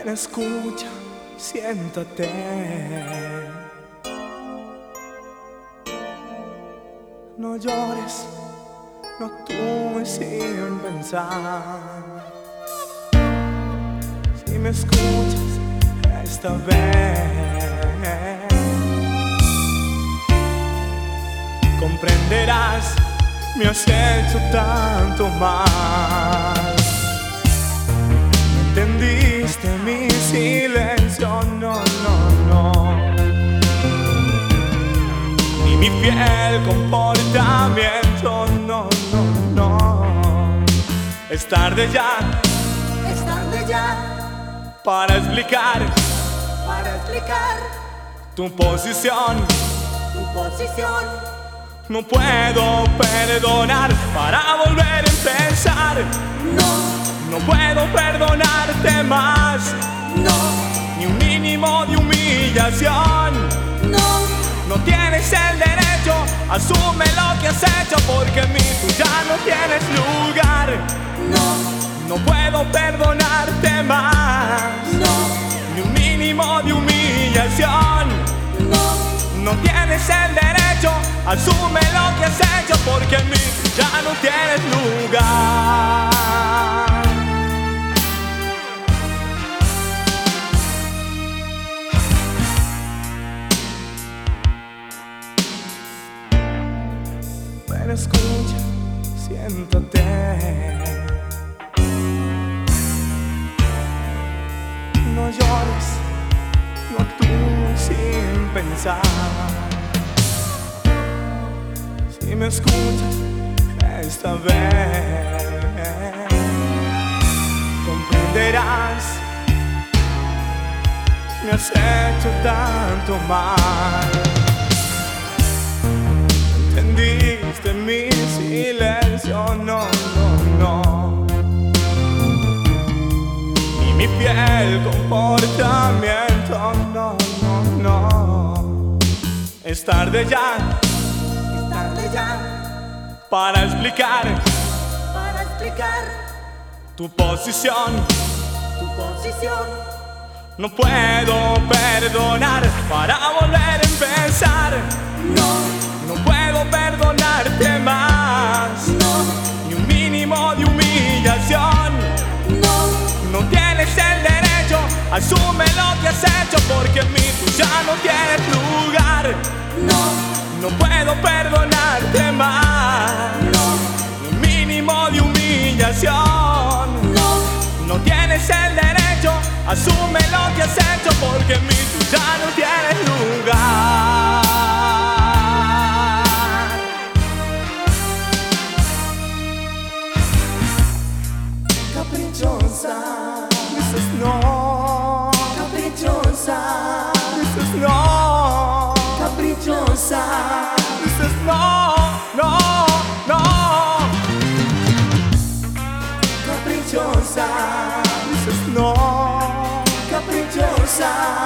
Ven, escucha, siéntate. No llores, no actúes sin pensar. Si me escuchas esta vez, comprenderás, me has hecho tanto mal. ¿Entendiste mi silencio? No, no, no. Ni mi fiel comportamiento, no, no, no. Es tarde ya, es tarde ya para explicar tu posición. No puedo perdonar para volver a empezar. No puedo perdonarte más. Ni un mínimo de humillación. No tienes el derecho, asume lo que has hecho, porque en mí tú ya no tienes lugar. No puedo perdonarte más. Ni un mínimo de humillación. No tienes el derecho, asume lo que has hecho, porque en mí ya no tienes lugar. Ven, escucha, siéntate. No llores, no actúes sin pensar. Si me escuchas esta vez, comprenderás, me has hecho tanto mal. ¿Entendiste mi silencio? No, no, no. Ni mi fiel comportamiento, no, no, no. Es tarde ya para explicar tu posición. No puedo perdonar para volver a empezar. No puedo perdonarte más. Ni un mínimo de humillación. No tienes el derecho, asume lo que has hecho, porque en mí tú ya no tienes lugar. No puedo perdonarte más. Ni un mínimo de humillación. No tienes el derecho, asume lo que has hecho, porque en mí tú ya no tienes lugar. Caprichosa, dices no. Caprichosa, Dices no. caprichosa, Dices no, no, no. caprichosa, Dices no. caprichosa.